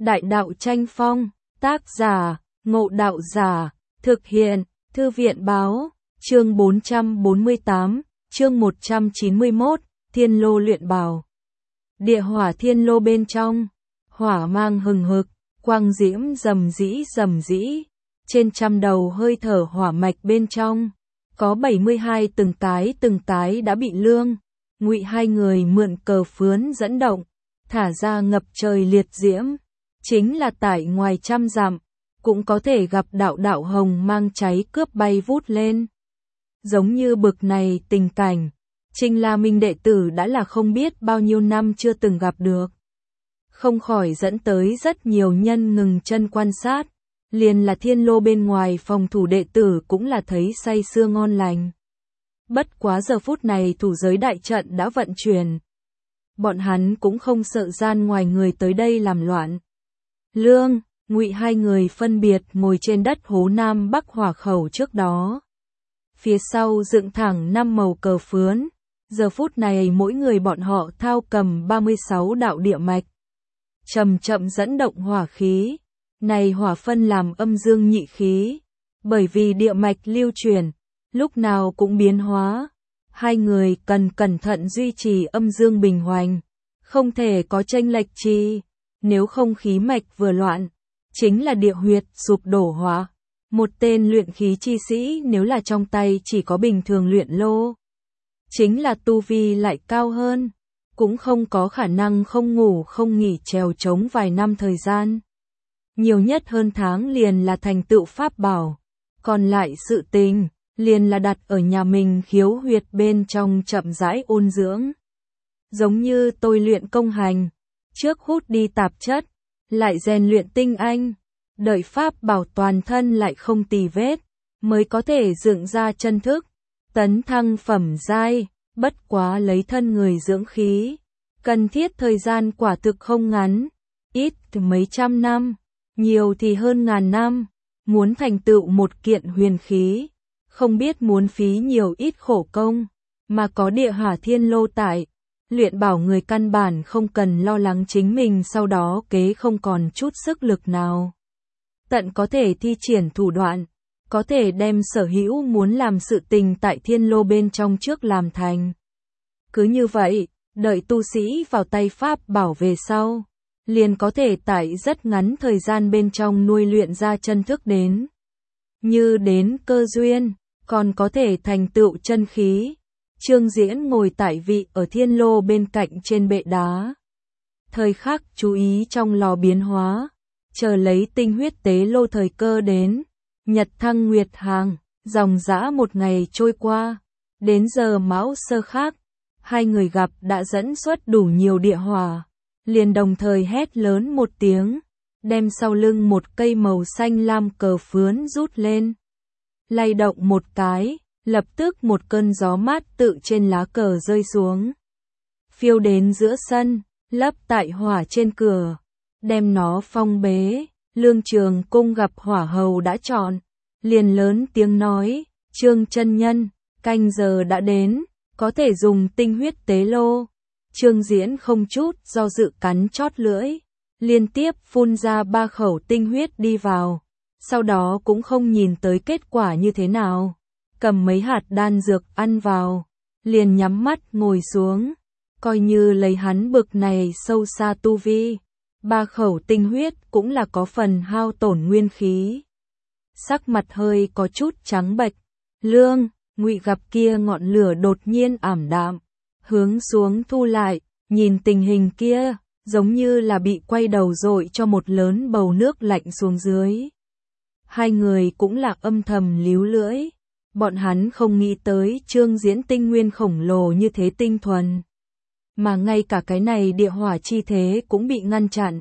Đại đạo tranh phong, tác giả, Ngộ Đạo Giả, thực hiện, Thư viện báo, chương 448, chương 191, Thiên Lô luyện bảo. Địa hỏa thiên lô bên trong, hỏa mang hừng hực, quang diễm rầm rĩ, trên trăm đầu hơi thở hỏa mạch bên trong, có 72 từng cái đã bị Lương, Ngụy hai người mượn cờ phướn dẫn động, thả ra ngập trời liệt diễm, chính là tại ngoài trăm dặm, cũng có thể gặp đạo hồng mang cháy cướp bay vút lên. Giống như bực này tình cảnh, Trình La Minh đệ tử đã là không biết bao nhiêu năm chưa từng gặp được. Không khỏi dẫn tới rất nhiều nhân ngừng chân quan sát, liền là thiên lô bên ngoài phòng thủ đệ tử cũng là thấy say sưa ngon lành. Bất quá giờ phút này thủ giới đại trận đã vận chuyển. Bọn hắn cũng không sợ gian ngoài người tới đây làm loạn. Lương, Ngụy hai người phân biệt ngồi trên đất hố Nam Bắc hỏa khẩu trước đó. Phía sau dựng thẳng 5 màu cờ phướn, giờ phút này mỗi người bọn họ thao cầm 36 đạo địa mạch. Chậm chậm dẫn động hỏa khí, này hỏa phân làm âm dương nhị khí, bởi vì địa mạch lưu chuyển, lúc nào cũng biến hóa. Hai người cần cẩn thận duy trì âm dương bình hoành, không thể có chênh lệch chi, nếu không khí mạch vừa loạn, chính là địa huyệt sụp đổ hóa. Một tên luyện khí chi sĩ nếu là trong tay chỉ có bình thường luyện lô, chính là tu vi lại cao hơn, cũng không có khả năng không ngủ không nghỉ trèo trống vài năm thời gian. Nhiều nhất hơn tháng liền là thành tựu pháp bảo, còn lại sự tình liền là đặt ở nhà mình khiếu huyệt bên trong chậm rãi ôn dưỡng. Giống như tôi luyện công hành, trước hút đi tạp chất, lại rèn luyện tinh anh, đợi pháp bảo toàn thân lại không tì vết, mới có thể dựng ra chân thức, tấn thăng phẩm giai, bất quá lấy thân người dưỡng khí. Cần thiết thời gian quả thực không ngắn, ít thì mấy trăm năm, nhiều thì hơn ngàn năm, muốn thành tựu một kiện huyền khí, không biết muốn phí nhiều ít khổ công, mà có địa hỏa thiên lô tại, luyện bảo người căn bản không cần lo lắng chính mình sau đó kế không còn chút sức lực nào. Tận có thể thi triển thủ đoạn, có thể đem sở hữu muốn làm sự tình tại thiên lô bên trong trước làm thành. Cứ như vậy, đợi tu sĩ vào tay pháp bảo về sau, liền có thể tại rất ngắn thời gian bên trong nuôi luyện ra chân thức đến. Như đến cơ duyên, còn có thể thành tựu chân khí. Trương Diễn ngồi tại vị ở thiên lô bên cạnh trên bệ đá. Thời khắc chú ý trong lò biến hóa, chờ lấy tinh huyết tế lô thời cơ đến. Nhật thăng nguyệt hàng, dòng dã một ngày trôi qua, đến giờ Mão Sơ Khác, hai người gặp đã dẫn xuất đủ nhiều địa hỏa, liền đồng thời hét lớn một tiếng, đem sau lưng một cây màu xanh lam cờ phướn rút lên. Lay động một cái, lập tức một cơn gió mát tự trên lá cờ rơi xuống. Phiêu đến giữa sân, lấp tại hỏa trên cửa, đem nó phong bế. Lương Trường Cung gặp hỏa hầu đã chọn, liền lớn tiếng nói, Trương chân nhân, canh giờ đã đến, có thể dùng tinh huyết tế lô. Trương Diễn không chút do dự cắn chót lưỡi, liên tiếp phun ra 3 khẩu tinh huyết đi vào, sau đó cũng không nhìn tới kết quả như thế nào, cầm mấy hạt đan dược ăn vào, liền nhắm mắt ngồi xuống, coi như lấy hắn bực này sâu xa tu vi. 3 khẩu tinh huyết cũng là có phần hao tổn nguyên khí. Sắc mặt hơi có chút trắng bệch, Lương, Ngụy gặp kia ngọn lửa đột nhiên ảm đạm, hướng xuống thu lại, nhìn tình hình kia, giống như là bị quay đầu dội cho một lớn bầu nước lạnh xuống dưới. Hai người cũng là âm thầm líu lưỡi, bọn hắn không nghĩ tới Trương Diễn tinh nguyên khổng lồ như thế tinh thuần. Mà ngay cả cái này địa hỏa chi thế cũng bị ngăn chặn.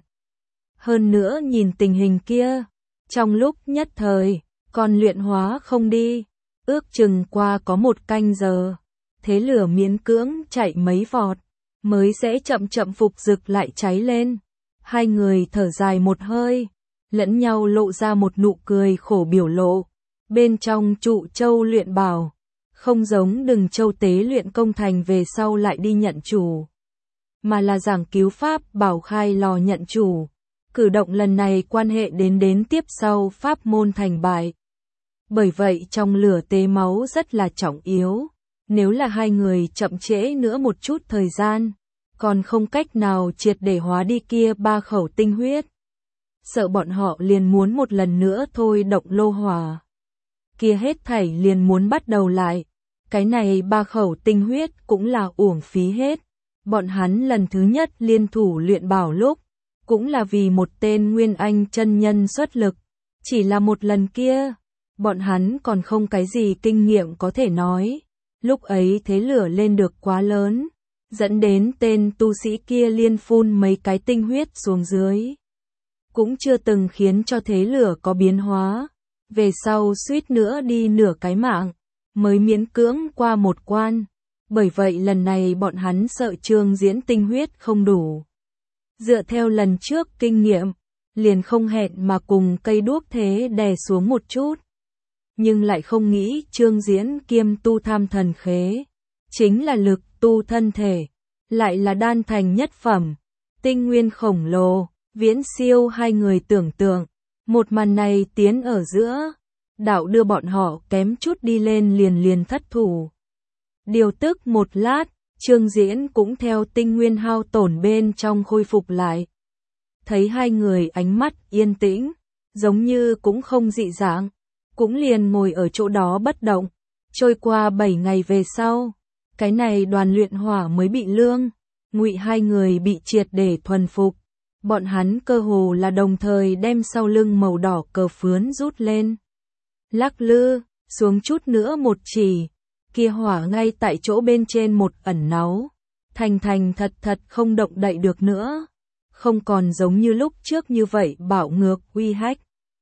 Hơn nữa nhìn tình hình kia, trong lúc nhất thời, còn luyện hóa không đi, ước chừng qua có 1 canh giờ, thế lửa miễn cưỡng chạy mấy vọt, mới sẽ chậm chậm phục rực lại cháy lên. Hai người thở dài một hơi, lẫn nhau lộ ra một nụ cười khổ biểu lộ, bên trong trụ châu luyện bảo. Không giống Đừng Châu tế luyện công thành về sau lại đi nhận chủ, mà là giảng cứu pháp bảo khai lò nhận chủ. Cử động lần này quan hệ đến tiếp sau pháp môn thành bại. Bởi vậy trong lửa tế máu rất là trọng yếu. Nếu là hai người chậm trễ nữa một chút thời gian, còn không cách nào triệt để hóa đi kia 3 khẩu tinh huyết. Sợ bọn họ liền muốn một lần nữa thôi động lô hỏa. Kia hết thảy liền muốn bắt đầu lại. Cái này 3 khẩu tinh huyết cũng là uổng phí hết. Bọn hắn lần thứ nhất liên thủ luyện bảo lúc, cũng là vì một tên Nguyên Anh chân nhân xuất lực. Chỉ là một lần kia, bọn hắn còn không cái gì kinh nghiệm có thể nói. Lúc ấy thế lửa lên được quá lớn, dẫn đến tên tu sĩ kia liên phun mấy cái tinh huyết xuống dưới. Cũng chưa từng khiến cho thế lửa có biến hóa. Về sau suýt nữa đi nửa cái mạng, mới miễn cưỡng qua một quan. Bởi vậy lần này bọn hắn sợ Trương Diễn tinh huyết không đủ. Dựa theo lần trước kinh nghiệm, liền không hẹn mà cùng cây đuốc thế đè xuống một chút. Nhưng lại không nghĩ Trương Diễn kiêm tu tham thần khế, chính là lực tu thân thể, lại là đan thành nhất phẩm, tinh nguyên khổng lồ, viễn siêu hai người tưởng tượng. Một màn này tiến ở giữa, đạo đưa bọn họ kém chút đi lên liền thất thủ. Điều tức một lát, Trương Diễn cũng theo tinh nguyên hao tổn bên trong khôi phục lại. Thấy hai người ánh mắt yên tĩnh, giống như cũng không dị dạng, cũng liền ngồi ở chỗ đó bất động. Trôi qua 7 ngày về sau, cái này đoàn luyện hỏa mới bị Lương, Ngụy hai người bị triệt để thuần phục. Bọn hắn cơ hồ là đồng thời đem sau lưng màu đỏ cờ phướn rút lên. Lắc lư, xuống chút nữa một chỉ, kia hỏa ngay tại chỗ bên trên một ẩn náu. Thành thật không động đậy được nữa. Không còn giống như lúc trước như vậy bạo ngược uy hách.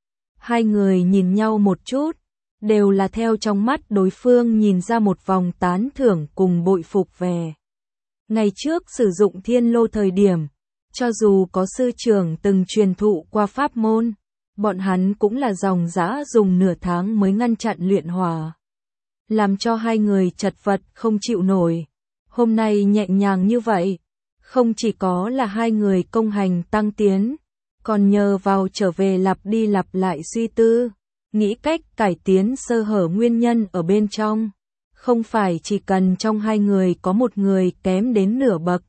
Hai người nhìn nhau một chút, đều là theo trong mắt đối phương nhìn ra một vòng tán thưởng cùng bội phục về. Ngày trước sử dụng thiên lô thời điểm, cho dù có sư trưởng từng truyền thụ qua pháp môn, bọn hắn cũng là dòng dã dùng nửa tháng mới ngăn chặn luyện hỏa. Làm cho hai người chật vật không chịu nổi. Hôm nay nhẹ nhàng như vậy, không chỉ có là hai người công hành tăng tiến, còn nhờ vào trở về lặp đi lặp lại suy tư, nghĩ cách cải tiến sơ hở nguyên nhân ở bên trong. Không phải chỉ cần trong hai người có một người kém đến nửa bậc.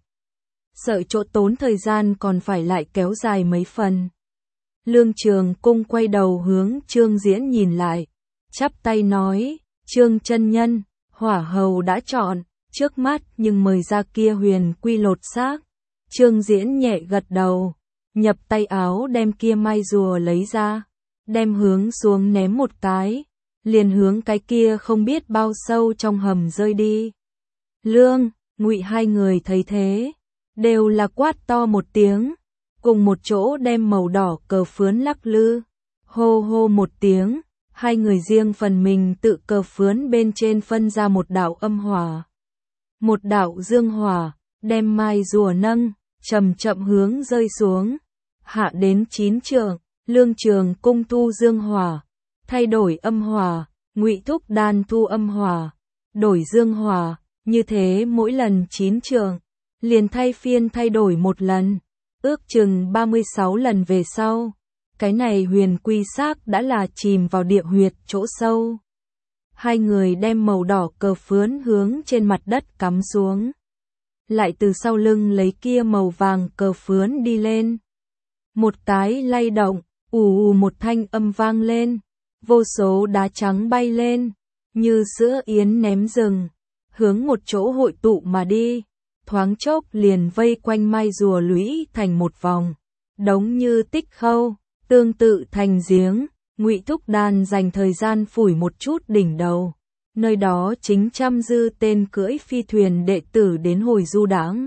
Sợ chỗ tốn thời gian còn phải lại kéo dài mấy phần. Lương Trường Cung quay đầu hướng Trương Diễn nhìn lại, chắp tay nói, Trương chân nhân, hỏa hầu đã chọn, trước mắt nhưng mời ra kia huyền quy lột xác. Trương Diễn nhẹ gật đầu, nhập tay áo đem kia mai rùa lấy ra, đem hướng xuống ném một cái, liền hướng cái kia không biết bao sâu trong hầm rơi đi. Lương, Ngụy hai người thấy thế, đều là quát to một tiếng, cùng một chỗ đem màu đỏ cờ phướn lắc lư, hô hô một tiếng, hai người riêng phần mình tự cờ phướn bên trên phân ra một đạo âm hỏa, một đạo dương hỏa, đem mai rùa nâng, chậm chậm hướng rơi xuống, hạ đến 9 trượng. Lương Trường Cung thu dương hỏa, thay đổi âm hỏa, Ngụy Thúc Đan thu âm hỏa, đổi dương hỏa, như thế mỗi lần 9 trượng, liền thay phiên thay đổi một lần, ước chừng 36 lần về sau. Cái này huyền quy xác đã là chìm vào địa huyệt chỗ sâu. Hai người đem màu đỏ cờ phướn hướng trên mặt đất cắm xuống. Lại từ sau lưng lấy kia màu vàng cờ phướn đi lên. Một cái lay động, ù một thanh âm vang lên. Vô số đá trắng bay lên, như sữa yến ném rừng, hướng một chỗ hội tụ mà đi. Thoáng chốc liền vây quanh mai rùa lũy thành một vòng, đống như tích khâu, tương tự thành giếng. Ngụy Thúc Đan dành thời gian phủi một chút đỉnh đầu, nơi đó chính chăm dư tên cưỡi phi thuyền đệ tử đến hồi du đãng.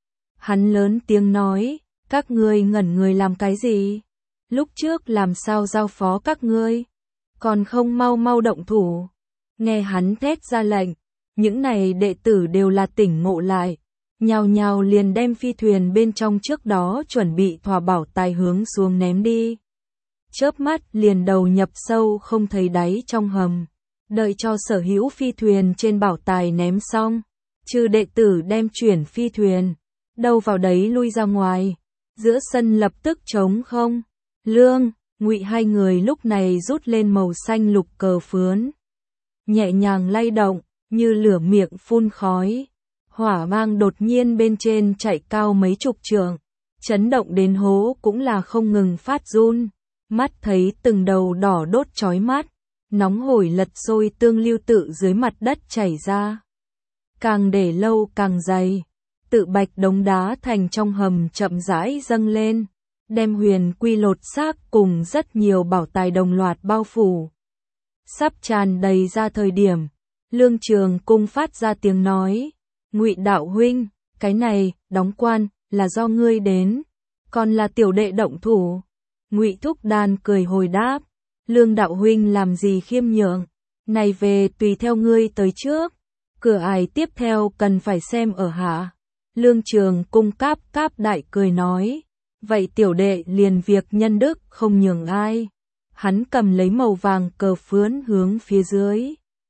Hắn lớn tiếng nói, các ngươi ngẩn người làm cái gì? Lúc trước làm sao giao phó các ngươi? Còn không mau mau động thủ. Nghe hắn thét ra lệnh, những này đệ tử đều là tỉnh ngộ lại, nhào nhào liền đem phi thuyền bên trong trước đó chuẩn bị thỏa bảo tài hướng xuống ném đi. Chớp mắt liền đầu nhập sâu không thấy đáy trong hầm. Đợi cho sở hữu phi thuyền trên bảo tài ném xong, trừ đệ tử đem chuyển phi thuyền, đâu vào đấy lui ra ngoài. giữa sân lập tức trống không. Lương, Ngụy hai người lúc này rút lên màu xanh lục cờ phướn, nhẹ nhàng lay động, như lửa miệng phun khói. Hỏa mang đột nhiên bên trên chạy cao mấy chục trượng, chấn động đến hố cũng là không ngừng phát run. Mắt thấy từng đầu đỏ đốt chói mắt, nóng hổi lật sôi tương lưu tự dưới mặt đất chảy ra. Càng để lâu càng dày, tự bạch đống đá thành trong hầm chậm rãi dâng lên, đem huyền quy lột xác cùng rất nhiều bảo tài đồng loạt bao phủ. Sắp tràn đầy ra thời điểm, Lương Trường Cung phát ra tiếng nói, Ngụy đạo huynh, cái này, đóng quan, là do ngươi đến, còn là tiểu đệ động thủ. Ngụy Thúc Đan cười hồi đáp, Lương đạo huynh làm gì khiêm nhượng, này về tùy theo ngươi tới trước, cửa ải tiếp theo cần phải xem ở hạ. Lương Trường Cung cáp đại cười nói, vậy tiểu đệ liền việc nhân đức không nhường ai. Hắn cầm lấy màu vàng cờ phướn hướng phía dưới,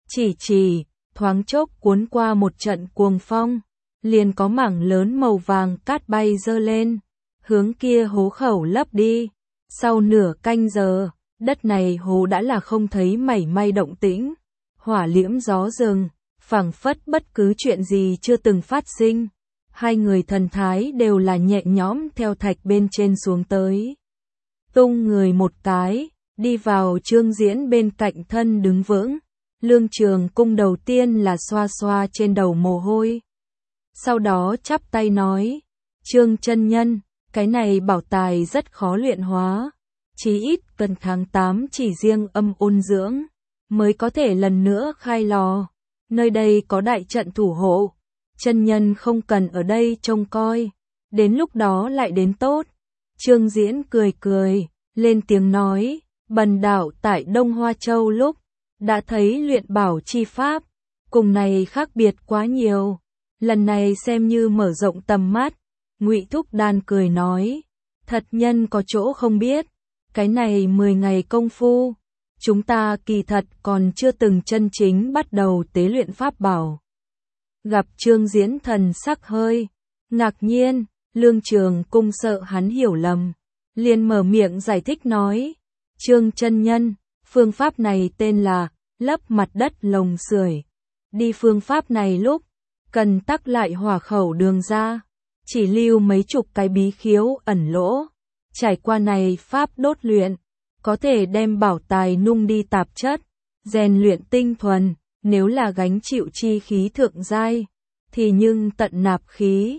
chỉ, thoáng chốc cuốn qua một trận cuồng phong, liền có mảng lớn màu vàng cát bay dơ lên, hướng kia hố khẩu lấp đi. Sau nửa canh giờ, đất này hố đã là không thấy mảy may động tĩnh, hỏa liễm gió rừng, phảng phất bất cứ chuyện gì chưa từng phát sinh. Hai người thần thái đều là nhẹ nhõm theo thạch bên trên xuống tới. Tung người một cái, đi vào Trương Diễn bên cạnh thân đứng vững. Lương Trường Cung đầu tiên là xoa xoa trên đầu mồ hôi. Sau đó chắp tay nói, Trương chân nhân, cái này bảo tài rất khó luyện hóa. Chí ít cần tháng 8 chỉ riêng âm ôn dưỡng, mới có thể lần nữa khai lò. Nơi đây có đại trận thủ hộ. Chân nhân không cần ở đây trông coi, đến lúc đó lại đến tốt. Trương Diễn cười, lên tiếng nói, bần đạo tại Đông Hoa Châu lúc, đã thấy luyện bảo chi pháp, cùng này khác biệt quá nhiều, lần này xem như mở rộng tầm mắt. Ngụy Thúc Đan cười nói, thật nhân có chỗ không biết, cái này 10 ngày công phu, chúng ta kỳ thật còn chưa từng chân chính bắt đầu tế luyện pháp bảo. Gặp Trương Diễn thần sắc hơi ngạc nhiên, Lương Trường Cung sợ hắn hiểu lầm, liền mở miệng giải thích nói, Trương chân nhân, phương pháp này tên là lấp mặt đất lồng sưởi. Đi phương pháp này lúc, cần tắc lại hỏa khẩu đường ra, chỉ lưu mấy chục cái bí khiếu ẩn lỗ. Trải qua này pháp đốt luyện, có thể đem bảo tài nung đi tạp chất, rèn luyện tinh thuần. Nếu là gánh chịu chi khí thượng giai, thì nhưng tận nạp khí.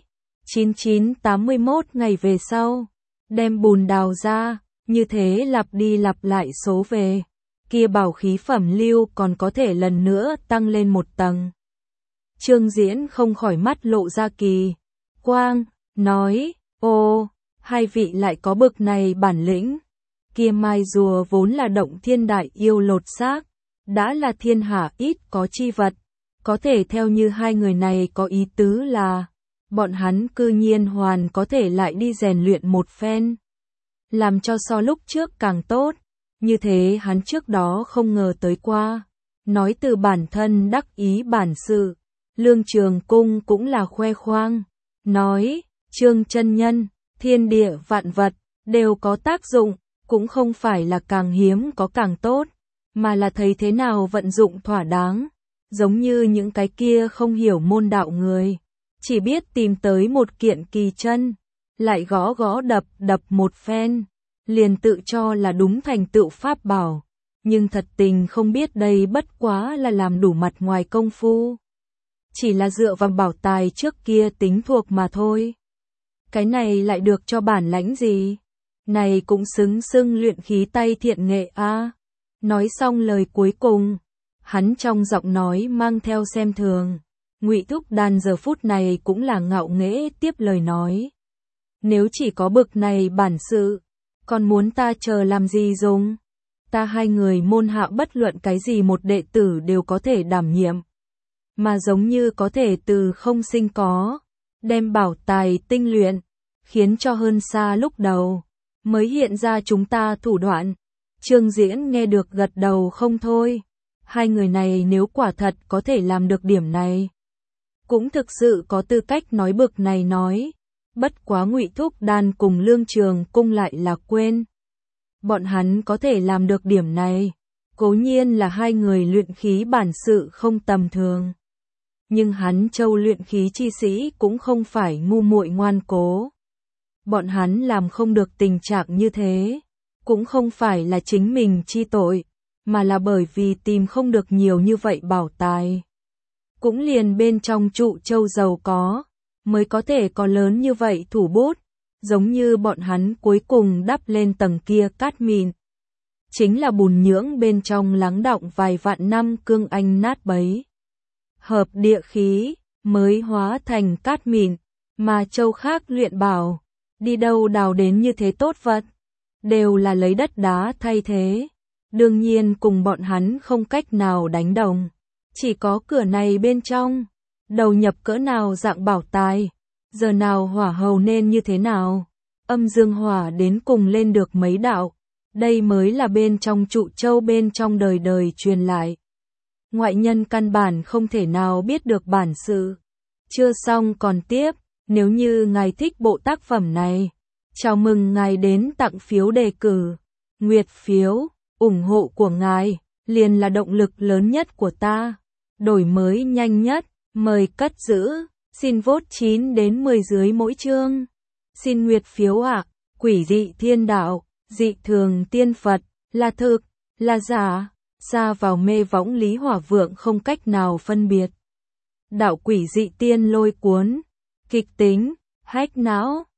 9981 ngày về sau, đem bùn đào ra, như thế lặp đi lặp lại số về, kia bảo khí phẩm lưu còn có thể lần nữa tăng lên một tầng. Trương Diễn không khỏi mắt lộ ra kỳ quang, nói, ô, hai vị lại có bực này bản lĩnh, kia mai rùa vốn là động thiên đại yêu lột xác, đã là thiên hạ ít có chi vật, có thể theo như hai người này có ý tứ là, bọn hắn cư nhiên hoàn có thể lại đi rèn luyện một phen, làm cho so lúc trước càng tốt, như thế hắn trước đó không ngờ tới qua. Nói từ bản thân đắc ý bản sự, Lương Trường Cung cũng là khoe khoang, nói, Trương chân nhân, thiên địa vạn vật, đều có tác dụng, cũng không phải là càng hiếm có càng tốt, mà là thấy thế nào vận dụng thỏa đáng, giống như những cái kia không hiểu môn đạo người, chỉ biết tìm tới một kiện kỳ chân, lại gõ gõ đập một phen, liền tự cho là đúng thành tựu pháp bảo, nhưng thật tình không biết đây bất quá là làm đủ mặt ngoài công phu, chỉ là dựa vào bảo tài trước kia tính thuộc mà thôi. Cái này lại được cho bản lãnh gì? Này cũng xứng xưng luyện khí tay thiện nghệ a. Nói xong lời cuối cùng, hắn trong giọng nói mang theo xem thường. Ngụy Thúc Đan giờ phút này cũng là ngạo nghễ tiếp lời nói. Nếu chỉ có bực này bản sự, còn muốn ta chờ làm gì dùng? Ta hai người môn hạ bất luận cái gì một đệ tử đều có thể đảm nhiệm. Mà giống như có thể từ không sinh có, đem bảo tài tinh luyện, khiến cho hơn xa lúc đầu, mới hiện ra chúng ta thủ đoạn. Trương Diễn nghe được gật đầu không thôi. Hai người này nếu quả thật có thể làm được điểm này, cũng thực sự có tư cách nói bực này nói. Bất quá Ngụy Thúc Đan cùng Lương Trường Cung lại là quên. Bọn hắn có thể làm được điểm này, cố nhiên là hai người luyện khí bản sự không tầm thường. Nhưng hắn Châu luyện khí chi sĩ cũng không phải ngu muội ngoan cố. Bọn hắn làm không được tình trạng như thế, cũng không phải là chính mình chi tội, mà là bởi vì tìm không được nhiều như vậy bảo tài. Cũng liền bên trong trụ châu giàu có, mới có thể có lớn như vậy thủ bút, giống như bọn hắn cuối cùng đắp lên tầng kia cát mịn. Chính là bùn nhưỡng bên trong lắng đọng vài vạn năm cương anh nát bấy. Hợp địa khí, mới hóa thành cát mịn, mà châu khác luyện bảo, đi đâu đào đến như thế tốt vật, đều là lấy đất đá thay thế. Đương nhiên cùng bọn hắn không cách nào đánh đồng, chỉ có cửa này bên trong, đầu nhập cỡ nào dạng bảo tài, giờ nào hỏa hầu nên như thế nào, âm dương hỏa đến cùng lên được mấy đạo, đây mới là bên trong trụ châu bên trong đời đời truyền lại. Ngoại nhân căn bản không thể nào biết được bản sự. Chưa xong còn tiếp, nếu như ngài thích bộ tác phẩm này, chào mừng ngài đến tặng phiếu đề cử, nguyệt phiếu, ủng hộ của ngài, liền là động lực lớn nhất của ta. Đổi mới nhanh nhất, mời cất giữ, xin vote 9 đến 10 dưới mỗi chương. Xin nguyệt phiếu ạ, quỷ dị thiên đạo, dị thường tiên Phật, là thực, là giả, xa vào mê võng Lý Hỏa Vượng không cách nào phân biệt. Đạo quỷ dị tiên lôi cuốn, kịch tính, hách não.